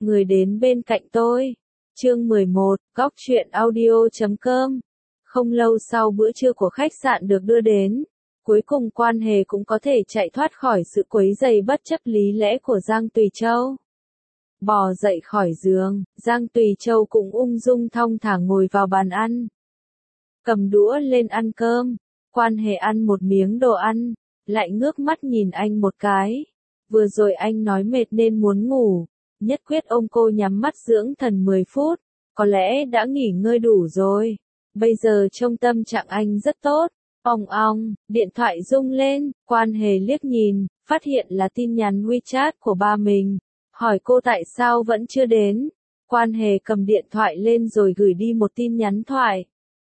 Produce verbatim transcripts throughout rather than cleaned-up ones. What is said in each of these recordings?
người đến bên cạnh tôi. Chương mười một, góc truyện audio chấm com. Không lâu sau bữa trưa của khách sạn được đưa đến, cuối cùng Quan Hề cũng có thể chạy thoát khỏi sự quấy rầy bất chấp lý lẽ của Giang Tùy Châu. Bò dậy khỏi giường, Giang Tùy Châu cũng ung dung thong thả ngồi vào bàn ăn. Cầm đũa lên ăn cơm, Quan Hề ăn một miếng đồ ăn, lại ngước mắt nhìn anh một cái. Vừa rồi anh nói mệt nên muốn ngủ, nhất quyết ôm cô nhắm mắt dưỡng thần mười phút, có lẽ đã nghỉ ngơi đủ rồi. Bây giờ trông tâm trạng anh rất tốt. Ong ong, điện thoại rung lên, Quan Hề liếc nhìn, phát hiện là tin nhắn WeChat của ba mình, hỏi cô tại sao vẫn chưa đến. Quan Hề cầm điện thoại lên rồi gửi đi một tin nhắn thoại.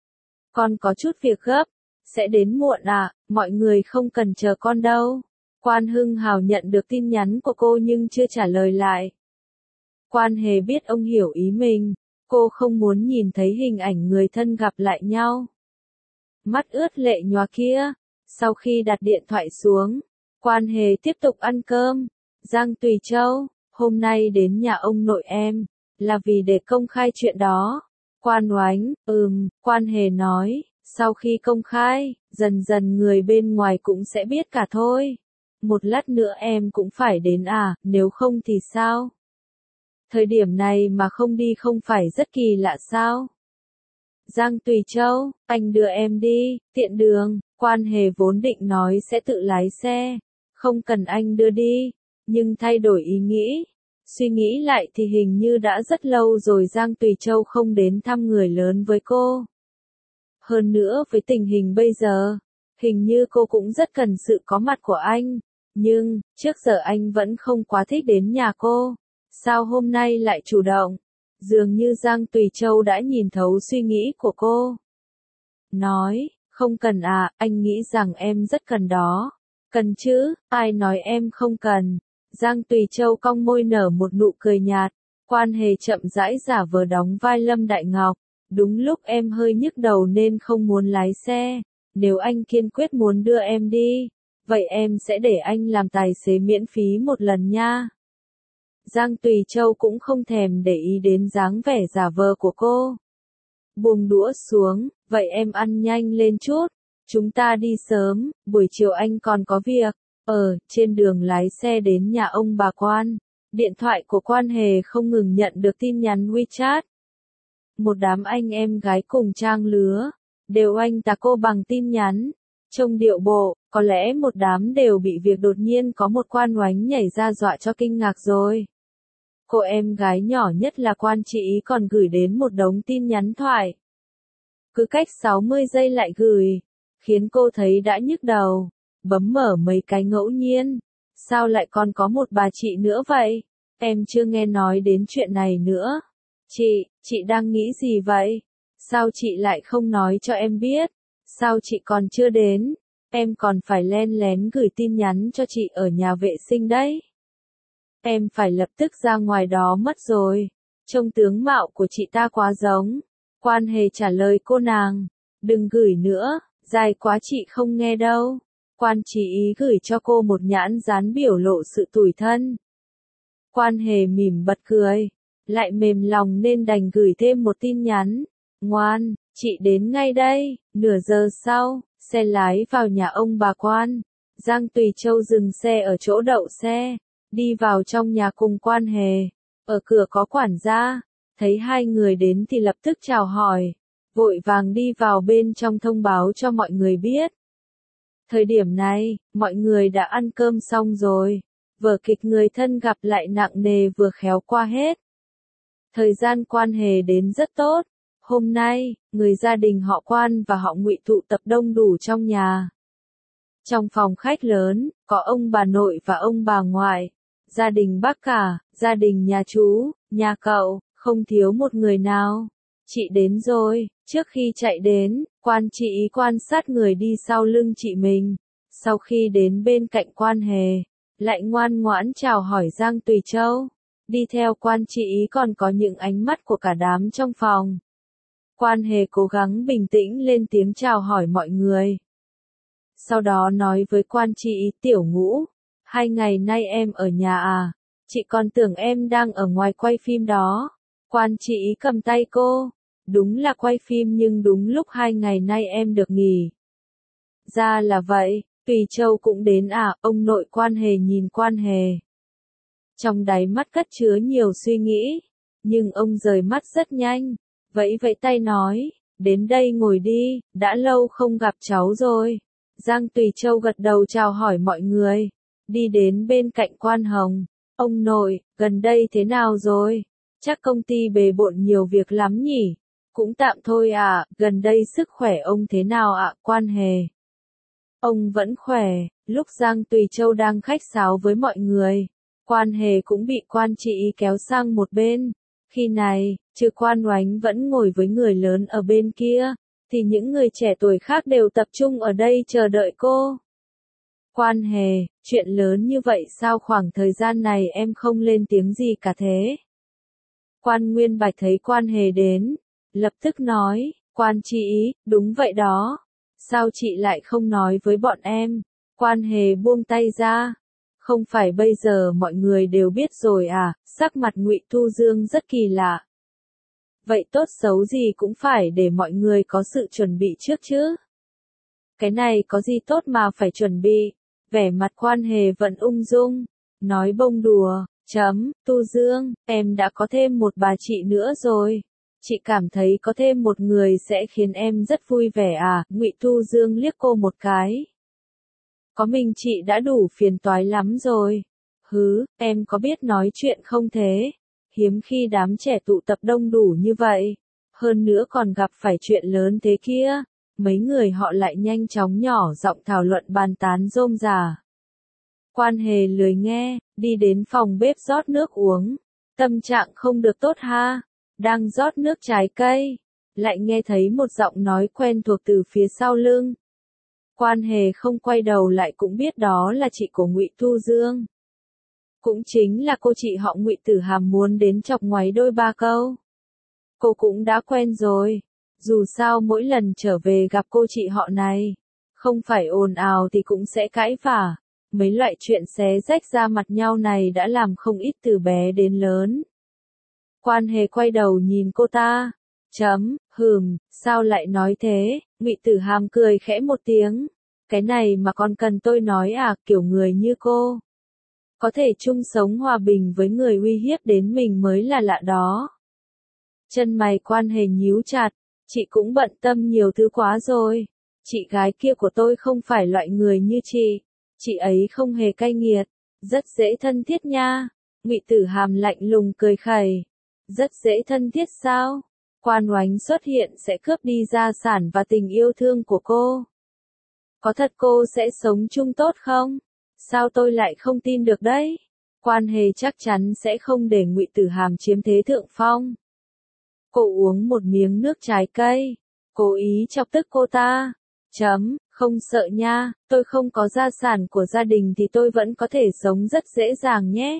Con có chút việc gấp, sẽ đến muộn à, mọi người không cần chờ con đâu. Quan Hưng Hào nhận được tin nhắn của cô nhưng chưa trả lời lại. Quan Hề biết ông hiểu ý mình, cô không muốn nhìn thấy hình ảnh người thân gặp lại nhau. Mắt ướt lệ nhòa kia. Sau khi đặt điện thoại xuống, Quan Hề tiếp tục ăn cơm. Giang Tùy Châu, hôm nay đến nhà ông nội em, là vì để công khai chuyện đó. Quan Oánh, ừm, Quan Hề nói, sau khi công khai, dần dần người bên ngoài cũng sẽ biết cả thôi. Một lát nữa em cũng phải đến à, nếu không thì sao? Thời điểm này mà không đi không phải rất kỳ lạ sao? Giang Tùy Châu, anh đưa em đi, tiện đường. Quan Hề vốn định nói sẽ tự lái xe, không cần anh đưa đi, nhưng thay đổi ý nghĩ. Suy nghĩ lại thì hình như đã rất lâu rồi Giang Tùy Châu không đến thăm người lớn với cô. Hơn nữa với tình hình bây giờ, hình như cô cũng rất cần sự có mặt của anh. Nhưng, trước giờ anh vẫn không quá thích đến nhà cô. Sao hôm nay lại chủ động? Dường như Giang Tùy Châu đã nhìn thấu suy nghĩ của cô. Nói, không cần à, anh nghĩ rằng em rất cần đó. Cần chứ, ai nói em không cần. Giang Tùy Châu cong môi nở một nụ cười nhạt. Quan Hề chậm rãi giả vờ đóng vai Lâm Đại Ngọc. Đúng lúc em hơi nhức đầu nên không muốn lái xe. Nếu anh kiên quyết muốn đưa em đi, vậy em sẽ để anh làm tài xế miễn phí một lần nha. Giang Tùy Châu cũng không thèm để ý đến dáng vẻ giả vờ của cô. Buông đũa xuống, vậy em ăn nhanh lên chút. Chúng ta đi sớm, buổi chiều anh còn có việc. Ờ, trên đường lái xe đến nhà ông bà Quan, điện thoại của Quan Hề không ngừng nhận được tin nhắn WeChat. Một đám anh em gái cùng trang lứa, đều anh ta cô bằng tin nhắn. Trông điệu bộ, có lẽ một đám đều bị việc đột nhiên có một Quan Oánh nhảy ra dọa cho kinh ngạc rồi. Cô em gái nhỏ nhất là Quan Chị Ý còn gửi đến một đống tin nhắn thoại. Cứ cách sáu mươi giây lại gửi, khiến cô thấy đã nhức đầu, bấm mở mấy cái ngẫu nhiên. Sao lại còn có một bà chị nữa vậy? Em chưa nghe nói đến chuyện này nữa. Chị, chị đang nghĩ gì vậy? Sao chị lại không nói cho em biết? Sao chị còn chưa đến? Em còn phải len lén gửi tin nhắn cho chị ở nhà vệ sinh đấy. Em phải lập tức ra ngoài đó mất rồi. Trông tướng mạo của chị ta quá giống. Quan Hề trả lời cô nàng. Đừng gửi nữa, dài quá chị không nghe đâu. Quan Chí Ý gửi cho cô một nhãn dán biểu lộ sự tủi thân. Quan Hề mỉm bật cười, lại mềm lòng nên đành gửi thêm một tin nhắn. Ngoan, chị đến ngay đây. Nửa giờ sau, xe lái vào nhà ông bà Quan. Giang Tùy Châu dừng xe ở chỗ đậu xe, đi vào trong nhà cùng Quan Hề. Ở cửa có quản gia, thấy hai người đến thì lập tức chào hỏi, vội vàng đi vào bên trong thông báo cho mọi người biết. Thời điểm này, mọi người đã ăn cơm xong rồi, vở kịch người thân gặp lại nặng nề vừa khéo qua hết. Thời gian Quan Hề đến rất tốt. Hôm nay, người gia đình họ Quan và họ Ngụy tụ tập đông đủ trong nhà. Trong phòng khách lớn, có ông bà nội và ông bà ngoại, gia đình bác cả, gia đình nhà chú, nhà cậu, không thiếu một người nào. Chị đến rồi. Trước khi chạy đến, Quan Chị Ý quan sát người đi sau lưng chị mình. Sau khi đến bên cạnh Quan Hề, lại ngoan ngoãn chào hỏi Giang Tùy Châu. Đi theo Quan Chị Ý còn có những ánh mắt của cả đám trong phòng. Quan Hề cố gắng bình tĩnh lên tiếng chào hỏi mọi người. Sau đó nói với Quan Chị Ý, Tiểu Ngũ, hai ngày nay em ở nhà à? Chị còn tưởng em đang ở ngoài quay phim đó. Quan chị ý cầm tay cô. Đúng là quay phim nhưng đúng lúc hai ngày nay em được nghỉ. Ra là vậy, Tùy Châu cũng đến à, ông nội Quan Hề nhìn Quan Hề. Trong đáy mắt cất chứa nhiều suy nghĩ, nhưng ông rời mắt rất nhanh, vẫy vẫy tay nói, đến đây ngồi đi, đã lâu không gặp cháu rồi. Giang Tùy Châu gật đầu chào hỏi mọi người, đi đến bên cạnh Quan Hồng, ông nội, gần đây thế nào rồi? Chắc công ty bề bộn nhiều việc lắm nhỉ? Cũng tạm thôi à, gần đây sức khỏe ông thế nào ạ? Quan Hề. Ông vẫn khỏe, lúc Giang Tùy Châu đang khách sáo với mọi người, Quan Hề cũng bị Quan chị ý kéo sang một bên. Khi này, trừ Quan Oánh vẫn ngồi với người lớn ở bên kia, thì những người trẻ tuổi khác đều tập trung ở đây chờ đợi cô. Quan Hề, chuyện lớn như vậy sao khoảng thời gian này em không lên tiếng gì cả thế? Quan Nguyên Bạch thấy Quan Hề đến, lập tức nói, Quan chị ý, đúng vậy đó. Sao chị lại không nói với bọn em? Quan Hề buông tay ra. Không phải bây giờ mọi người đều biết rồi à, sắc mặt Ngụy Thu Dương rất kỳ lạ. Vậy tốt xấu gì cũng phải để mọi người có sự chuẩn bị trước chứ. Cái này có gì tốt mà phải chuẩn bị? Vẻ mặt Quan Hề vẫn ung dung, nói bông đùa, chấm, Tu Dương, em đã có thêm một bà chị nữa rồi. Chị cảm thấy có thêm một người sẽ khiến em rất vui vẻ à, Ngụy Thu Dương liếc cô một cái. Có mình chị đã đủ phiền toái lắm rồi. Hứ, em có biết nói chuyện không thế? Hiếm khi đám trẻ tụ tập đông đủ như vậy. Hơn nữa còn gặp phải chuyện lớn thế kia. Mấy người họ lại nhanh chóng nhỏ giọng thảo luận bàn tán rôm rả. Quan Hề lười nghe, đi đến phòng bếp rót nước uống. Tâm trạng không được tốt ha. Đang rót nước trái cây. Lại nghe thấy một giọng nói quen thuộc từ phía sau lưng. Quan Hề không quay đầu lại cũng biết đó là chị của Ngụy Thu Dương. Cũng chính là cô chị họ Ngụy Tử Hàm muốn đến chọc ngoáy đôi ba câu. Cô cũng đã quen rồi. Dù sao mỗi lần trở về gặp cô chị họ này, không phải ồn ào thì cũng sẽ cãi vả. Mấy loại chuyện xé rách da mặt nhau này đã làm không ít từ bé đến lớn. Quan Hề quay đầu nhìn cô ta. Chấm, hừm, sao lại nói thế? Ngụy Tử Hàm cười khẽ một tiếng. Cái này mà còn cần tôi nói à, kiểu người như cô. Có thể chung sống hòa bình với người uy hiếp đến mình mới là lạ đó. Chân mày Quan Hề nhíu chặt, chị cũng bận tâm nhiều thứ quá rồi. Chị gái kia của tôi không phải loại người như chị. Chị ấy không hề cay nghiệt, rất dễ thân thiết nha. Ngụy Tử Hàm lạnh lùng cười khẩy. Rất dễ thân thiết sao? Quan Oánh xuất hiện sẽ cướp đi gia sản và tình yêu thương của cô. Có thật cô sẽ sống chung tốt không? Sao tôi lại không tin được đấy? Quan Hề chắc chắn sẽ không để Ngụy Tử Hàm chiếm thế thượng phong. Cô uống một miếng nước trái cây, cố ý chọc tức cô ta. Chấm, không sợ nha, tôi không có gia sản của gia đình thì tôi vẫn có thể sống rất dễ dàng nhé.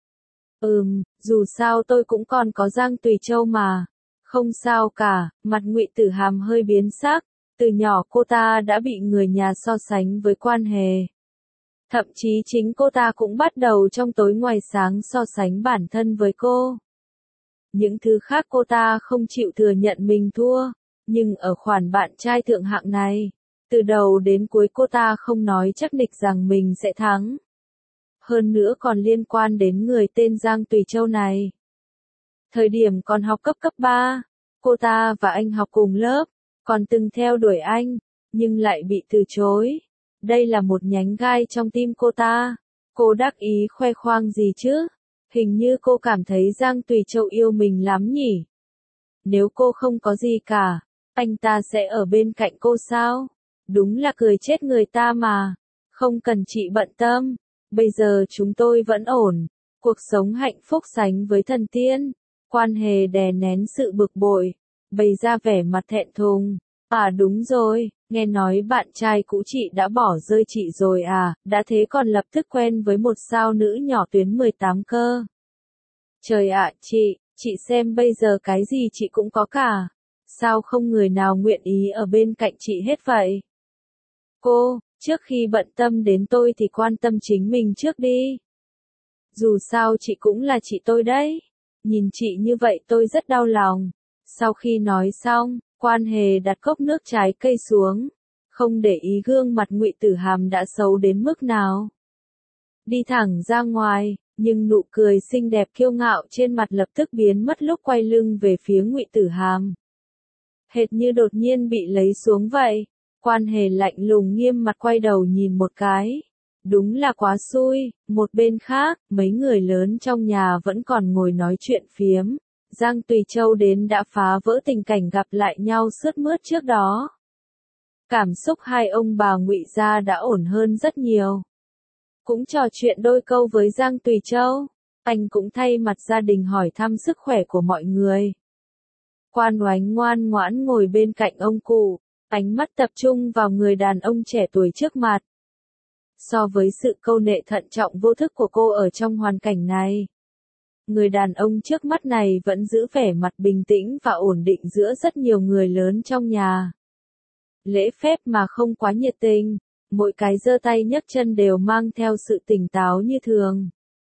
Ừm, dù sao tôi cũng còn có Giang Tùy Châu mà. Không sao cả, mặt Ngụy Tử Hàm hơi biến sắc. Từ nhỏ cô ta đã bị người nhà so sánh với Quan Hề. Thậm chí chính cô ta cũng bắt đầu trong tối ngoài sáng so sánh bản thân với cô. Những thứ khác cô ta không chịu thừa nhận mình thua, nhưng ở khoản bạn trai thượng hạng này, từ đầu đến cuối cô ta không nói chắc nịch rằng mình sẽ thắng. Hơn nữa còn liên quan đến người tên Giang Tùy Châu này. Thời điểm còn học cấp cấp ba, cô ta và anh học cùng lớp, còn từng theo đuổi anh, nhưng lại bị từ chối. Đây là một nhánh gai trong tim cô ta. Cô đắc ý khoe khoang gì chứ? Hình như cô cảm thấy Giang Tùy Châu yêu mình lắm nhỉ? Nếu cô không có gì cả, anh ta sẽ ở bên cạnh cô sao? Đúng là cười chết người ta mà. Không cần chị bận tâm. Bây giờ chúng tôi vẫn ổn. Cuộc sống hạnh phúc sánh với thần tiên. Quan Hề đè nén sự bực bội, bày ra vẻ mặt thẹn thùng. À đúng rồi, nghe nói bạn trai cũ chị đã bỏ rơi chị rồi à, đã thế còn lập tức quen với một sao nữ nhỏ tuyến mười tám cơ. Trời ạ, chị, chị xem bây giờ cái gì chị cũng có cả. Sao không người nào nguyện ý ở bên cạnh chị hết vậy? Cô, trước khi bận tâm đến tôi thì quan tâm chính mình trước đi. Dù sao chị cũng là chị tôi đấy. Nhìn chị như vậy tôi rất đau lòng. Sau khi nói xong, Quan Hề đặt cốc nước trái cây xuống, không để ý gương mặt Ngụy Tử Hàm đã xấu đến mức nào. Đi thẳng ra ngoài, nhưng nụ cười xinh đẹp kiêu ngạo trên mặt lập tức biến mất lúc quay lưng về phía Ngụy Tử Hàm. Hệt như đột nhiên bị lấy xuống vậy. Quan Hề lạnh lùng nghiêm mặt quay đầu nhìn một cái. Đúng là quá xui. Một bên khác, mấy người lớn trong nhà vẫn còn ngồi nói chuyện phiếm. Giang Tùy Châu đến đã phá vỡ tình cảnh gặp lại nhau sướt mướt trước đó. Cảm xúc hai ông bà Ngụy gia đã ổn hơn rất nhiều. Cũng trò chuyện đôi câu với Giang Tùy Châu. Anh cũng thay mặt gia đình hỏi thăm sức khỏe của mọi người. Quan Oánh ngoan ngoãn ngồi bên cạnh ông cụ, ánh mắt tập trung vào người đàn ông trẻ tuổi trước mặt. So với sự câu nệ thận trọng vô thức của cô ở trong hoàn cảnh này, người đàn ông trước mắt này vẫn giữ vẻ mặt bình tĩnh và ổn định giữa rất nhiều người lớn trong nhà. Lễ phép mà không quá nhiệt tình, mỗi cái giơ tay nhấc chân đều mang theo sự tỉnh táo như thường.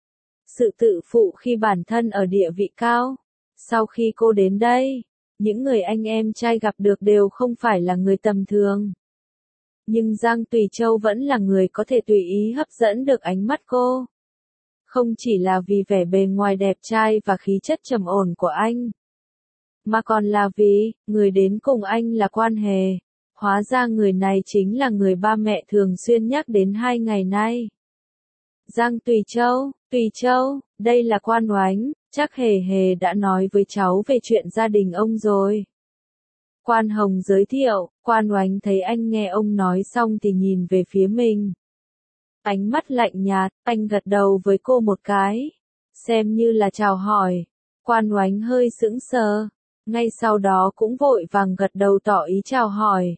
Sự tự phụ khi bản thân ở địa vị cao. Sau khi cô đến đây, những người anh em trai gặp được đều không phải là người tầm thường. Nhưng Giang Tùy Châu vẫn là người có thể tùy ý hấp dẫn được ánh mắt cô. Không chỉ là vì vẻ bề ngoài đẹp trai và khí chất trầm ổn của anh, mà còn là vì, người đến cùng anh là Quan Hề. Hóa ra người này chính là người ba mẹ thường xuyên nhắc đến hai ngày nay. Giang Tùy Châu, Tùy Châu, đây là Quan Oánh, chắc Hề Hề đã nói với cháu về chuyện gia đình ông rồi. Quan Hồng giới thiệu, Quan Oánh thấy anh nghe ông nói xong thì nhìn về phía mình. Ánh mắt lạnh nhạt, anh gật đầu với cô một cái, xem như là chào hỏi. Quan Oánh hơi sững sờ, ngay sau đó cũng vội vàng gật đầu tỏ ý chào hỏi.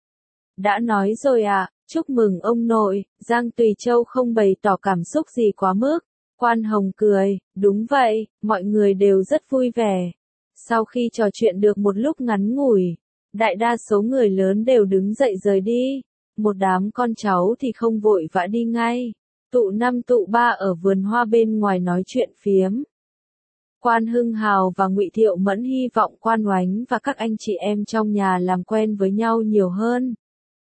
Đã nói rồi ạ, à, chúc mừng ông nội. Giang Tùy Châu không bày tỏ cảm xúc gì quá mức. Quan Hồng cười, đúng vậy, mọi người đều rất vui vẻ. Sau khi trò chuyện được một lúc ngắn ngủi, đại đa số người lớn đều đứng dậy rời đi. Một đám con cháu thì không vội vã đi ngay. Tụ năm tụ ba ở vườn hoa bên ngoài nói chuyện phiếm. Quan Hưng Hào và Ngụy Thiệu Mẫn hy vọng Quan Oánh và các anh chị em trong nhà làm quen với nhau nhiều hơn,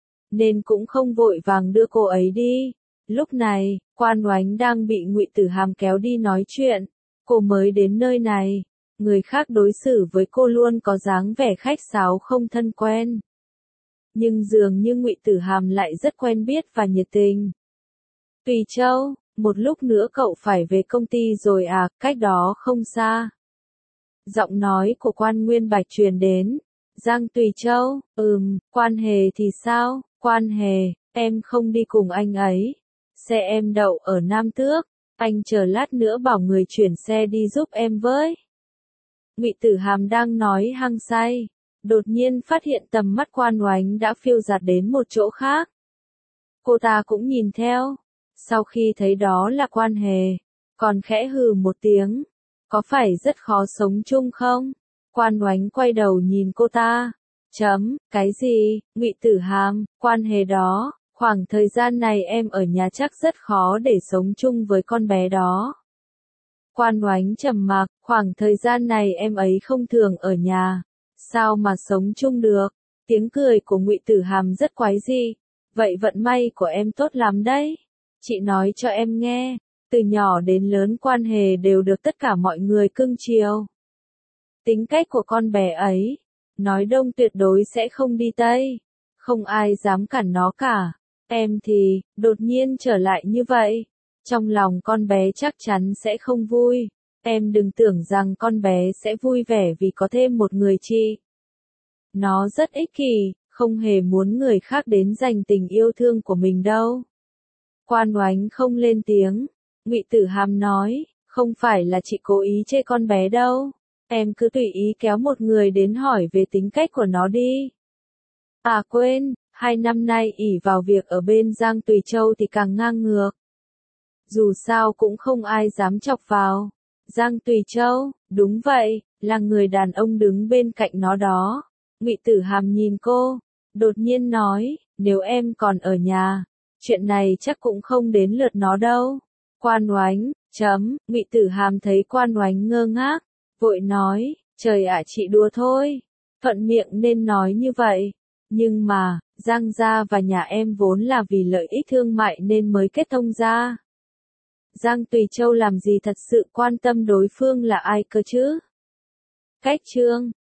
nên cũng không vội vàng đưa cô ấy đi. Lúc này, Quan Oánh đang bị Ngụy Tử Hàm kéo đi nói chuyện. Cô mới đến nơi này, người khác đối xử với cô luôn có dáng vẻ khách sáo không thân quen. Nhưng dường như Ngụy Tử Hàm lại rất quen biết và nhiệt tình. Tùy Châu, một lúc nữa cậu phải về công ty rồi à, cách đó không xa. Giọng nói của Quan Nguyên Bạch truyền đến. Giang Tùy Châu, ừm, Quan Hề thì sao? Quan Hề, em không đi cùng anh ấy. Xe em đậu ở Nam Tước, anh chờ lát nữa bảo người chuyển xe đi giúp em với. Ngụy Tử Hàm đang nói hăng say, đột nhiên phát hiện tầm mắt Quan Oánh đã phiêu dạt đến một chỗ khác. Cô ta cũng nhìn theo, sau khi thấy đó là Quan Hề, còn khẽ hừ một tiếng. Có phải rất khó sống chung không? Quan Oánh quay đầu nhìn cô ta. Chấm, cái gì? Ngụy Tử Hàm, Quan Hề đó, khoảng thời gian này em ở nhà chắc rất khó để sống chung với con bé đó. Quan Oánh trầm mặc, khoảng thời gian này em ấy không thường ở nhà, sao mà sống chung được? Tiếng cười của Ngụy Tử Hàm rất quái dị. Vậy vận may của em tốt lắm đấy. Chị nói cho em nghe, từ nhỏ đến lớn Quan Hề đều được tất cả mọi người cưng chiều. Tính cách của con bé ấy, nói đông tuyệt đối sẽ không đi tây, không ai dám cản nó cả. Em thì, đột nhiên trở lại như vậy, trong lòng con bé chắc chắn sẽ không vui. Em đừng tưởng rằng con bé sẽ vui vẻ vì có thêm một người chị. Nó rất ích kỷ, không hề muốn người khác đến dành tình yêu thương của mình đâu. Quan Oánh không lên tiếng. Ngụy Tử Hàm nói, không phải là chị cố ý chê con bé đâu. Em cứ tùy ý kéo một người đến hỏi về tính cách của nó đi. À quên, hai năm nay ỷ vào việc ở bên Giang Tùy Châu thì càng ngang ngược. Dù sao cũng không ai dám chọc vào. Giang Tùy Châu, đúng vậy, là người đàn ông đứng bên cạnh nó đó. Ngụy Tử Hàm nhìn cô, đột nhiên nói, nếu em còn ở nhà, chuyện này chắc cũng không đến lượt nó đâu. Quan Oánh, Chấm, Ngụy Tử Hàm thấy Quan Oánh ngơ ngác, vội nói, trời ạ chị đùa thôi, thuận miệng nên nói như vậy. Nhưng mà, Giang gia và nhà em vốn là vì lợi ích thương mại nên mới kết thông gia. Giang Tùy Châu làm gì thật sự quan tâm đối phương là ai cơ chứ? Cách chương